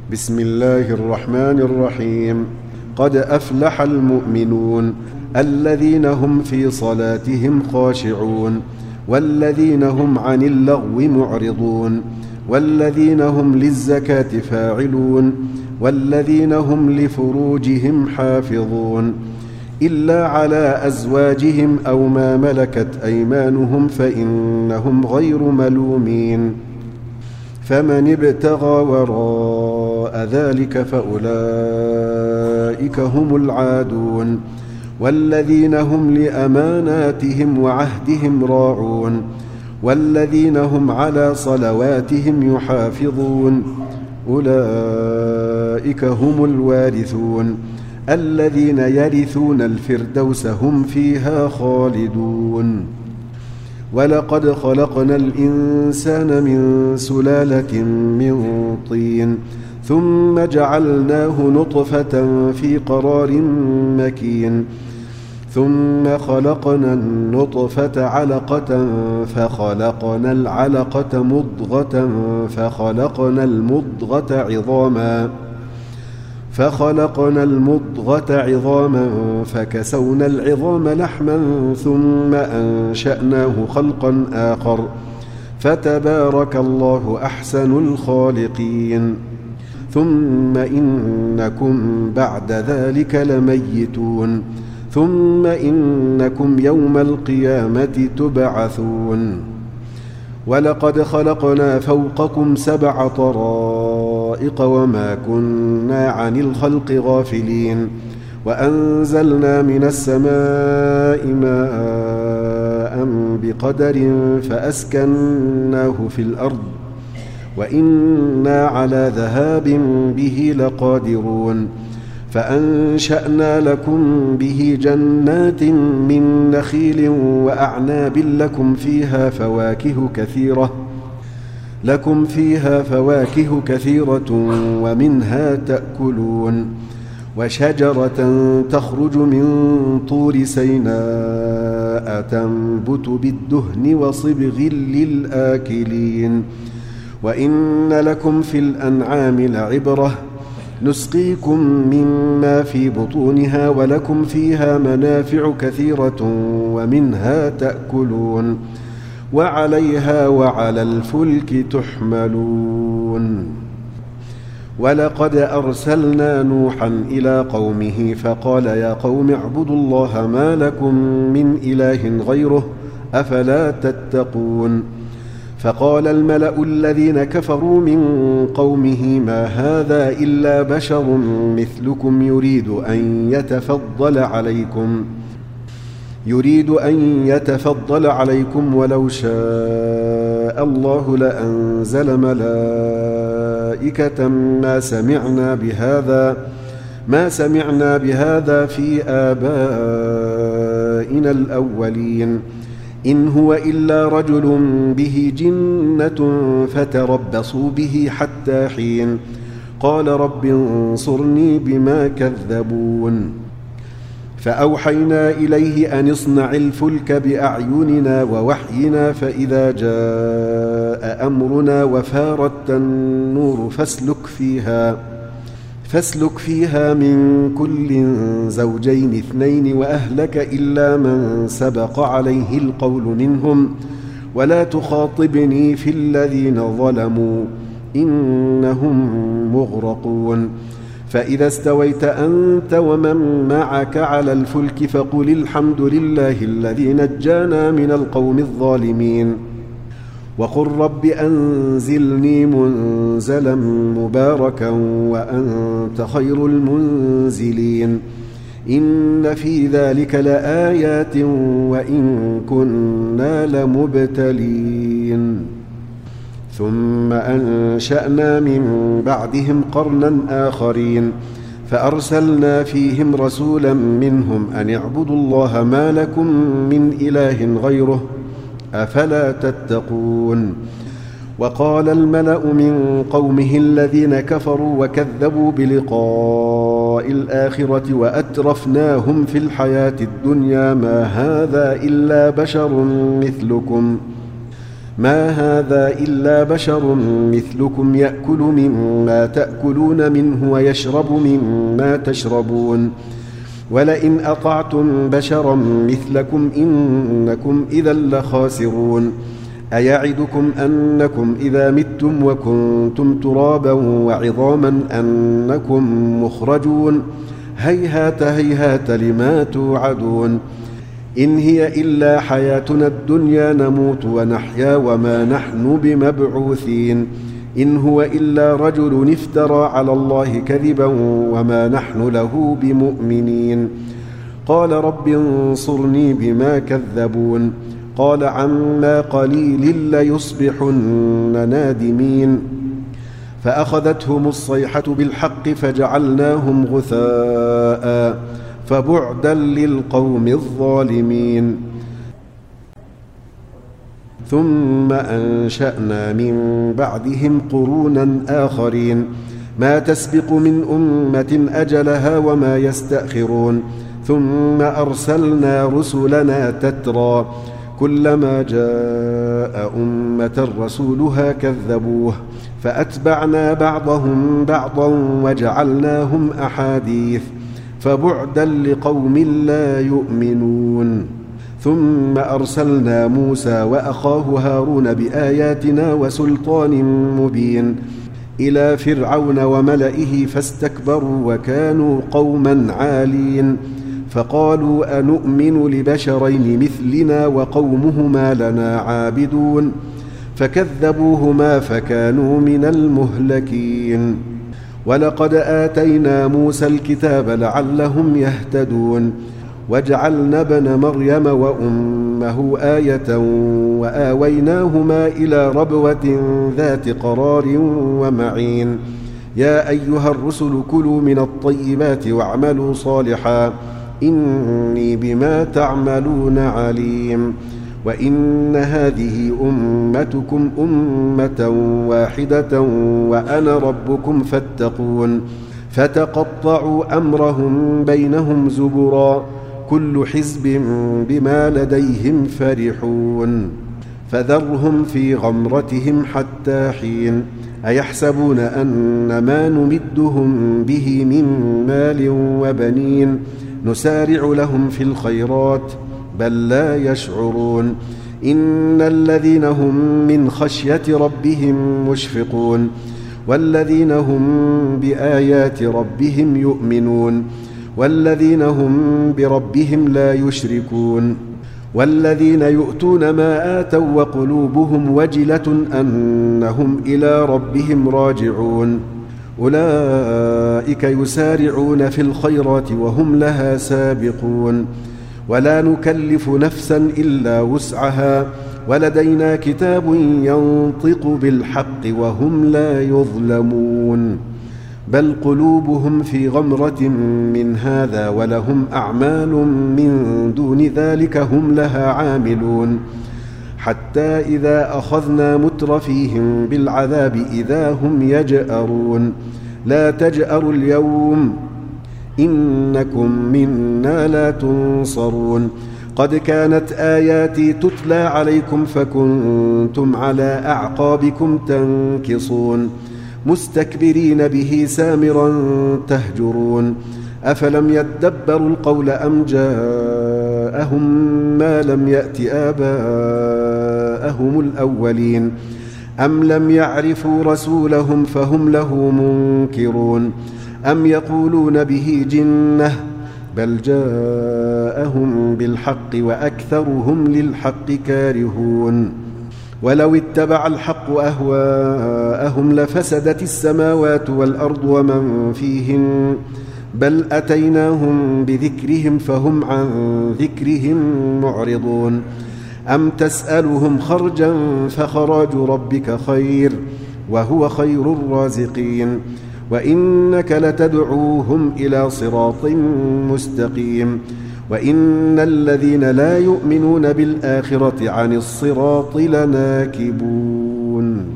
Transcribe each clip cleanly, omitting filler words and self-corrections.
بسم الله الرحمن الرحيم. قد أفلح المؤمنون الذين هم في صلاتهم خاشعون والذين هم عن اللغو معرضون والذين هم للزكاة فاعلون والذين هم لفروجهم حافظون إلا على أزواجهم أو ما ملكت أيمانهم فإنهم غير ملومين. فمن ابتغى وراء ذلك فأولئك هم العادون والذين هم لأماناتهم وعهدهم راعون والذين هم على صلواتهم يحافظون أولئك هم الوارثون الذين يرثون الفردوس هم فيها خالدون. ولقد خلقنا الإنسان من سلالة من طين ثم جعلناه نطفة في قرار مكين ثم خلقنا النطفة علقة فخلقنا العلقة مضغة فخلقنا المضغة عظاما فكسونا العظام لحما ثم أنشأناه خلقا آخر فتبارك الله أحسن الخالقين. ثم إنكم بعد ذلك لميتون ثم إنكم يوم القيامة تبعثون. ولقد خلقنا فوقكم 7 طرائق وما كنا عن الخلق غافلين وأنزلنا من السماء ماء بقدر فأسكناه في الأرض وإنا على ذهاب به لقادرون. فأنشأنا لكم به جنات من نخيل وأعناب لكم فيها فواكه كثيرة ومنها تأكلون. وشجرة تخرج من طور سيناء تنبت بالدهن وصبغ للآكلين. وإن لكم في الأنعام لعبرة نسقيكم مما في بطونها ولكم فيها منافع كثيرة ومنها تأكلون وعليها وعلى الفلك تحملون. ولقد أرسلنا نوحا إلى قومه فقال يا قوم اعبدوا الله ما لكم من إله غيره أفلا تتقون. فقال الملأ الذين كفروا من قومه ما هذا إلا بشر مثلكم يريد أن يتفضل عليكم ولو شاء الله لأنزل ملائكة ما سمعنا بهذا في آبائنا الأولين إن هو إلا رجل به جنة فتربصوا به حتى حين. قال رب انصرني بما كذبون. فأوحينا إليه أن اصنع الفلك بأعيننا ووحينا فإذا جاء أمرنا وفارت النور فاسلك فيها من كل زوجين 2 وأهلك إلا من سبق عليه القول منهم ولا تخاطبني في الذين ظلموا إنهم مغرقون. فإذا استويت أنت ومن معك على الفلك فقل الحمد لله الذي نجانا من القوم الظالمين وقل رب أنزلني منزلا مباركا وأنت خير المنزلين. إن في ذلك لآيات وإن كنا لمبتلين. ثم أنشأنا من بعدهم قرنا آخرين فأرسلنا فيهم رسولا منهم أن اعبدوا الله ما لكم من إله غيره أفلا تتقون. وقال الملأ من قومه الذين كفروا وكذبوا بلقاء الآخرة وأترفناهم في الحياة الدنيا ما هذا إلا بشر مثلكم ما هذا إلا بشر مثلكم يأكل مما تأكلون منه ويشرب مما تشربون ولئن أطعتم بشرا مثلكم إنكم إذا لخاسرون أيعدكم أنكم إذا متم وكنتم ترابا وعظاما أنكم مخرجون هيهات هيهات لما توعدون إن هي إلا حياتنا الدنيا نموت ونحيا وما نحن بمبعوثين إن هو إلا رجل افترى على الله كذبا وما نحن له بمؤمنين قال رب انصرني بما كذبون قال عما قليل ليصبحن نادمين فأخذتهم الصيحة بالحق فجعلناهم غثاء فبعدا للقوم الظالمين ثم أنشأنا من بعدهم قرونا آخرين ما تسبق من أمة أجلها وما يستأخرون ثم أرسلنا رسلنا تترى كلما جاء أمة رسولها كذبوه فأتبعنا بعضهم بعضا وجعلناهم أحاديث فبعدا لقوم لا يؤمنون ثم أرسلنا موسى وأخاه هارون بآياتنا وسلطان مبين إلى فرعون وملئه فاستكبروا وكانوا قوما عالين فقالوا أنؤمن لبشرين مثلنا وقومهما لنا عابدون فكذبوهما فكانوا من المهلكين ولقد آتينا موسى الكتاب لعلهم يهتدون وجعلنا ابن مريم وأمه آية وآويناهما إلى ربوة ذات قرار ومعين يا أيها الرسل كلوا من الطيبات واعملوا صالحا إني بما تعملون عليم وإن هذه أمتكم أمة واحدة وأنا ربكم فاتقون فتقطعوا أمرهم بينهم زبرا كل حزب بما لديهم فرحون فذرهم في غمرتهم حتى حين أيحسبون أن ما نمدهم به من مال وبنين نسارع لهم في الخيرات بل لا يشعرون إن الذين هم من خشية ربهم مشفقون والذين هم بآيات ربهم يؤمنون والذين هم بربهم لا يشركون والذين يؤتون ما آتوا وقلوبهم وجلة أنهم إلى ربهم راجعون أولئك يسارعون في الخيرات وهم لها سابقون ولا نكلف نفسا إلا وسعها ولدينا كتاب ينطق بالحق وهم لا يظلمون بل قلوبهم في غمرة من هذا ولهم أعمال من دون ذلك هم لها عاملون حتى إذا أخذنا مترفيهم بالعذاب إذا هم يجأرون لا تجأروا اليوم إنكم منا لا تنصرون قد كانت آياتي تتلى عليكم فكنتم على أعقابكم تنكصون مستكبرين به سامرا تهجرون أفلم يدبروا القول أم جاءهم ما لم يأت آباءهم الأولين أم لم يعرفوا رسولهم فهم له منكرون أم يقولون به جنة بل جاءهم بالحق وأكثرهم للحق كارهون ولو اتبع الحق أهواءهم لفسدت السماوات والأرض ومن فيهن بل أتيناهم بذكرهم فهم عن ذكرهم معرضون أم تسألهم خرجا فخراج ربك خير وهو خير الرازقين وإنك لتدعوهم إلى صراط مستقيم وإن الذين لا يؤمنون بالآخرة عن الصراط لناكبون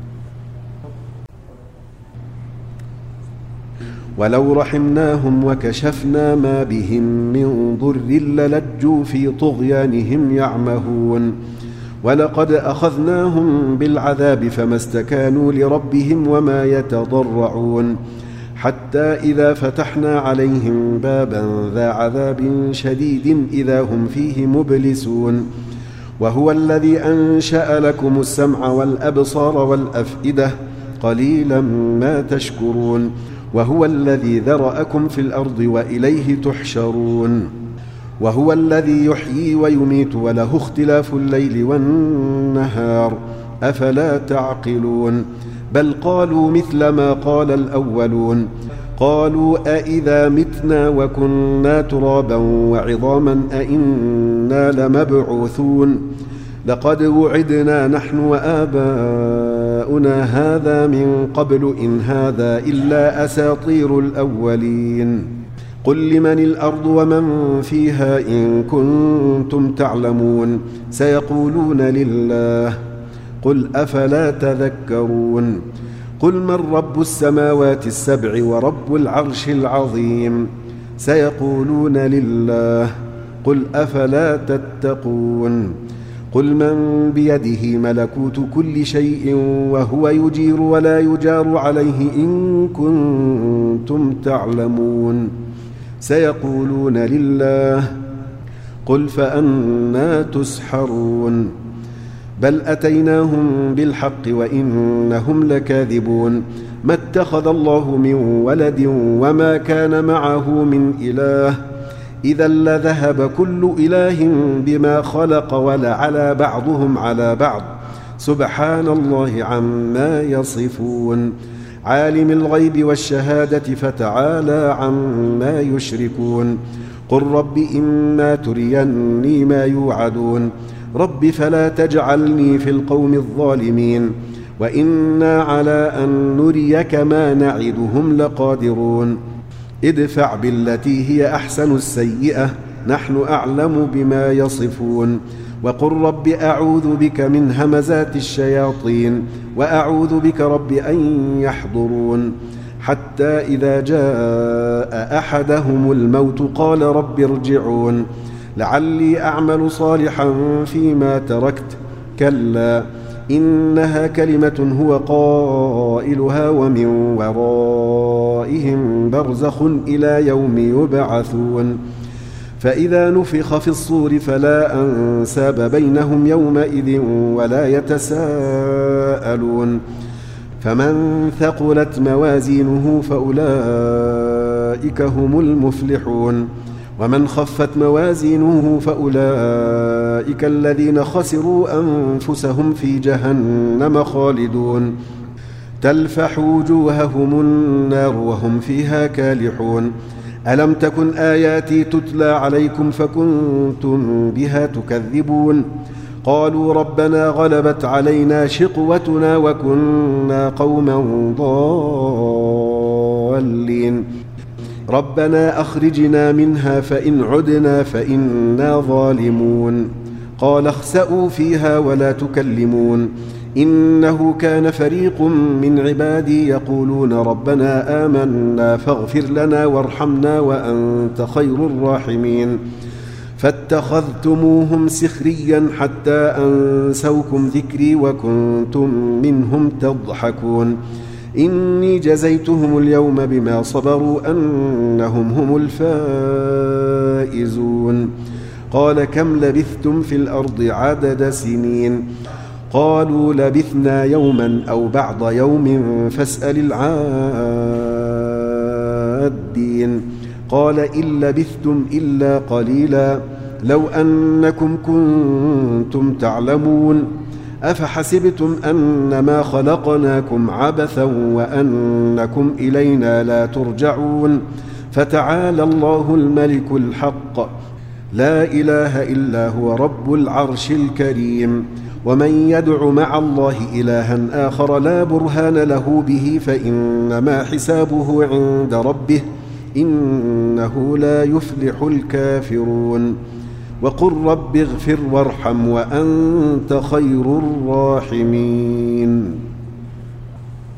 ولو رحمناهم وكشفنا ما بهم من ضر للجوا في طغيانهم يعمهون ولقد أخذناهم بالعذاب فما استكانوا لربهم وما يتضرعون حتى إذا فتحنا عليهم بابا ذا عذاب شديد إذا هم فيه مبلسون وهو الذي أنشأ لكم السمع والأبصار والأفئدة قليلا ما تشكرون وهو الذي ذرأكم في الأرض وإليه تحشرون وهو الذي يحيي ويميت وله اختلاف الليل والنهار أفلا تعقلون بل قالوا مثل ما قال الأولون قالوا أئذا متنا وكنا ترابا وعظاما أئنا لمبعوثون لقد وعدنا نحن وآباؤنا هذا من قبل إن هذا إلا أساطير الأولين قل لمن الأرض ومن فيها إن كنتم تعلمون سيقولون لله قل أفلا تذكرون قل من رب السماوات السبع ورب العرش العظيم سيقولون لله قل أفلا تتقون قل من بيده ملكوت كل شيء وهو يجير ولا يجار عليه إن كنتم تعلمون سيقولون لله قل فأنى تسحرون بل أتيناهم بالحق وإنهم لكاذبون ما اتخذ الله من ولد وما كان معه من إله إذا لذهب كل إله بما خلق ولعلى بعضهم على بعض سبحان الله عما يصفون عالم الغيب والشهادة فتعالى عما يشركون قل رب إما تريني ما يوعدون رب فلا تجعلني في القوم الظالمين وإنا على أن نريك ما نعدهم لقادرون ادفع بالتي هي أحسن السيئة نحن أعلم بما يصفون وقل رب أعوذ بك من همزات الشياطين وأعوذ بك رب أن يحضرون حتى إذا جاء أحدهم الموت قال رب ارجعون لعلي أعمل صالحا فيما تركت كلا إنها كلمة هو قائلها ومن ورائهم برزخ إلى يوم يبعثون فإذا نفخ في الصور فلا أنساب بينهم يومئذ ولا يتساءلون فمن ثقلت موازينه فأولئك هم المفلحون ومن خفت موازينه فأولئك الذين خسروا أنفسهم في جهنم خالدون تلفح وجوههم النار وهم فيها كالحون ألم تكن آياتي تتلى عليكم فكنتم بها تكذبون قالوا ربنا غلبت علينا شقوتنا وكنا قوما ضالين ربنا أخرجنا منها فإن عدنا فإنا ظالمون قال اخسئوا فيها ولا تكلمون إنه كان فريق من عبادي يقولون ربنا آمنا فاغفر لنا وارحمنا وأنت خير الراحمين فاتخذتموهم سخريا حتى أنسوكم ذكري وكنتم منهم تضحكون إني جزيتهم اليوم بما صبروا أنهم هم الفائزون قال كم لبثتم في الأرض عدد سنين قالوا لبثنا يوما أو بعض يوم فاسأل العادين قال إن لبثتم إلا قليلا لو أنكم كنتم تعلمون أفحسبتم أنما خلقناكم عبثا وأنكم إلينا لا ترجعون فتعالى الله الملك الحق لا إله إلا هو رب العرش الكريم ومن يدع مع الله إلها آخر لا برهان له به فإنما حسابه عند ربه إنه لا يفلح الكافرون وقل رب اغفر وارحم وأنت خير الراحمين